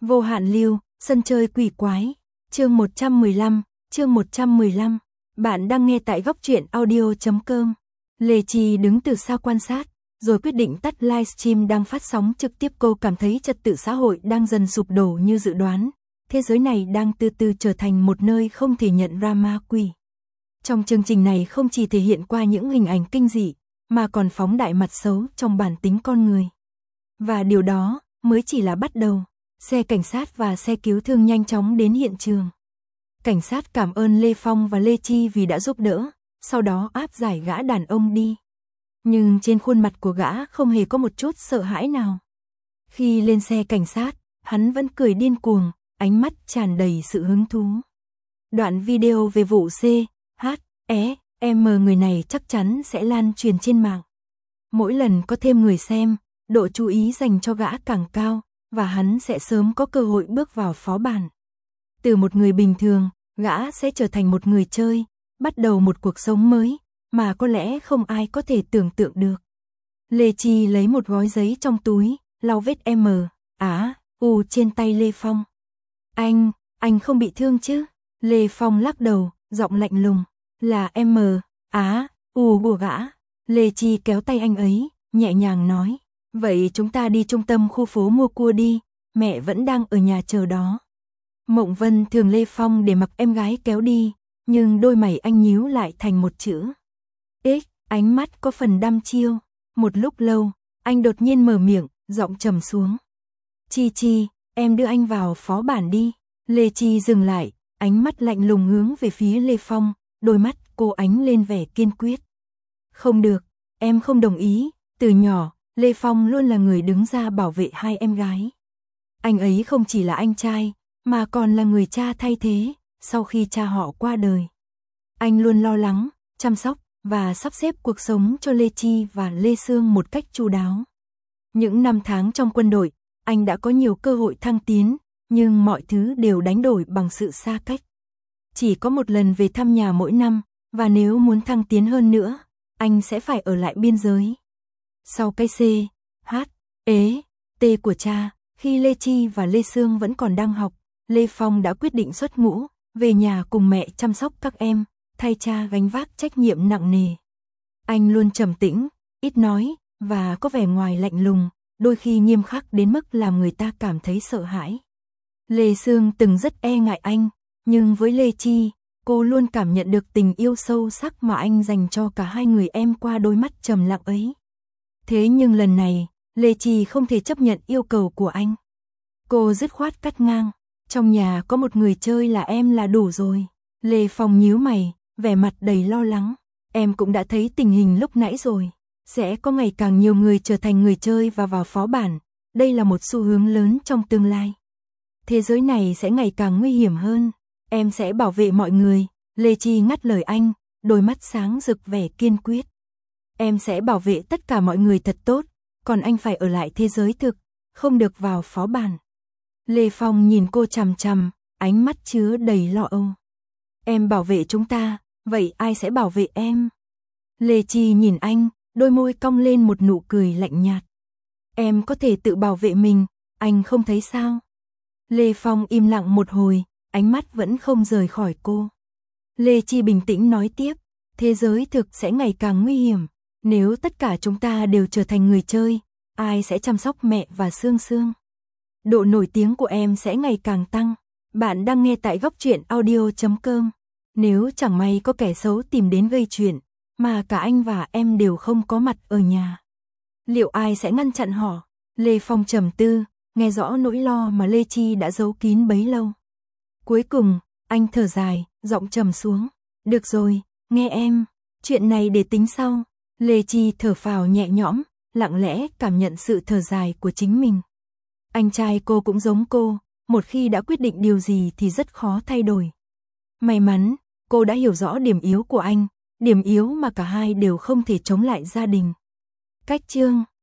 Vô hạn lưu, sân chơi quỷ quái. Chương 115. Bạn đang nghe tại góc truyện audio.com. Lê Chi đứng từ xa quan sát, rồi quyết định tắt livestream đang phát sóng trực tiếp. Cô cảm thấy trật tự xã hội đang dần sụp đổ như dự đoán. Thế giới này đang từ từ trở thành một nơi không thể nhận ra ma quỷ. Trong chương trình này không chỉ thể hiện qua những hình ảnh kinh dị, mà còn phóng đại mặt xấu trong bản tính con người. Và điều đó mới chỉ là bắt đầu. Xe cảnh sát và xe cứu thương nhanh chóng đến hiện trường. Cảnh sát cảm ơn Lê Phong và Lê Chi vì đã giúp đỡ, sau đó áp giải gã đàn ông đi. Nhưng trên khuôn mặt của gã không hề có một chút sợ hãi nào. Khi lên xe cảnh sát, hắn vẫn cười điên cuồng, ánh mắt tràn đầy sự hứng thú. Đoạn video về vụ C.H.E.M. người này chắc chắn sẽ lan truyền trên mạng. Mỗi lần có thêm người xem, độ chú ý dành cho gã càng cao, và hắn sẽ sớm có cơ hội bước vào phó bản. Từ một người bình thường, gã sẽ trở thành một người chơi, bắt đầu một cuộc sống mới, mà có lẽ không ai có thể tưởng tượng được. Lê Chi lấy một gói giấy trong túi, lau vết M.A.U. trên tay Lê Phong. Anh không bị thương chứ? Lê Phong lắc đầu, giọng lạnh lùng. Là M.A.U. của gã. Lê Chi kéo tay anh ấy, nhẹ nhàng nói. Vậy chúng ta đi trung tâm khu phố mua cua đi, mẹ vẫn đang ở nhà chờ đó. Mộng Vân thường Lê Phong để mặc em gái kéo đi, nhưng đôi mày anh nhíu lại thành một chữ X, ánh mắt có phần đăm chiêu. Một lúc lâu, anh đột nhiên mở miệng, giọng trầm xuống. Chi, em đưa anh vào phó bản đi. Lê Chi dừng lại, ánh mắt lạnh lùng hướng về phía Lê Phong, đôi mắt cô ánh lên vẻ kiên quyết. Không được, em không đồng ý. Từ nhỏ, Lê Phong luôn là người đứng ra bảo vệ hai em gái. Anh ấy không chỉ là anh trai, mà còn là người cha thay thế, sau khi cha họ qua đời. Anh luôn lo lắng, chăm sóc, và sắp xếp cuộc sống cho Lê Chi và Lê Sương một cách chu đáo. Những năm tháng trong quân đội, anh đã có nhiều cơ hội thăng tiến, nhưng mọi thứ đều đánh đổi bằng sự xa cách. Chỉ có một lần về thăm nhà mỗi năm, và nếu muốn thăng tiến hơn nữa, anh sẽ phải ở lại biên giới. Sau cái C.H.E.T. của cha, khi Lê Chi và Lê Sương vẫn còn đang học, Lê Phong đã quyết định xuất ngũ, về nhà cùng mẹ chăm sóc các em, thay cha gánh vác trách nhiệm nặng nề. Anh luôn trầm tĩnh, ít nói, và có vẻ ngoài lạnh lùng, đôi khi nghiêm khắc đến mức làm người ta cảm thấy sợ hãi. Lê Sương từng rất e ngại anh, nhưng với Lê Chi, cô luôn cảm nhận được tình yêu sâu sắc mà anh dành cho cả hai người em qua đôi mắt trầm lặng ấy. Thế nhưng lần này, Lê Chi không thể chấp nhận yêu cầu của anh. Cô dứt khoát cắt ngang. Trong nhà có một người chơi là em là đủ rồi. Lê Phong nhíu mày, vẻ mặt đầy lo lắng. Em cũng đã thấy tình hình lúc nãy rồi. Sẽ có ngày càng nhiều người trở thành người chơi và vào phó bản. Đây là một xu hướng lớn trong tương lai. Thế giới này sẽ ngày càng nguy hiểm hơn. Em sẽ bảo vệ mọi người. Lê Chi ngắt lời anh, đôi mắt sáng rực vẻ kiên quyết. Em sẽ bảo vệ tất cả mọi người thật tốt, còn anh phải ở lại thế giới thực, không được vào phó bản. Lê Phong nhìn cô chằm chằm, ánh mắt chứa đầy lo âu. Em bảo vệ chúng ta, vậy ai sẽ bảo vệ em? Lê Chi nhìn anh, đôi môi cong lên một nụ cười lạnh nhạt. Em có thể tự bảo vệ mình, anh không thấy sao? Lê Phong im lặng một hồi, ánh mắt vẫn không rời khỏi cô. Lê Chi bình tĩnh nói tiếp, thế giới thực sẽ ngày càng nguy hiểm. Nếu tất cả chúng ta đều trở thành người chơi, ai sẽ chăm sóc mẹ và Sương Sương? Độ nổi tiếng của em sẽ ngày càng tăng. Bạn đang nghe tại góc truyện audio.com. Nếu chẳng may có kẻ xấu tìm đến gây chuyện, mà cả anh và em đều không có mặt ở nhà, liệu ai sẽ ngăn chặn họ? Lê Phong trầm tư, nghe rõ nỗi lo mà Lê Chi đã giấu kín bấy lâu. Cuối cùng, anh thở dài, giọng trầm xuống. Được rồi, nghe em, chuyện này để tính sau. Lê Chi thở phào nhẹ nhõm, lặng lẽ cảm nhận sự thở dài của chính mình. Anh trai cô cũng giống cô, một khi đã quyết định điều gì thì rất khó thay đổi. May mắn, cô đã hiểu rõ điểm yếu của anh, điểm yếu mà cả hai đều không thể chống lại gia đình. Cách chương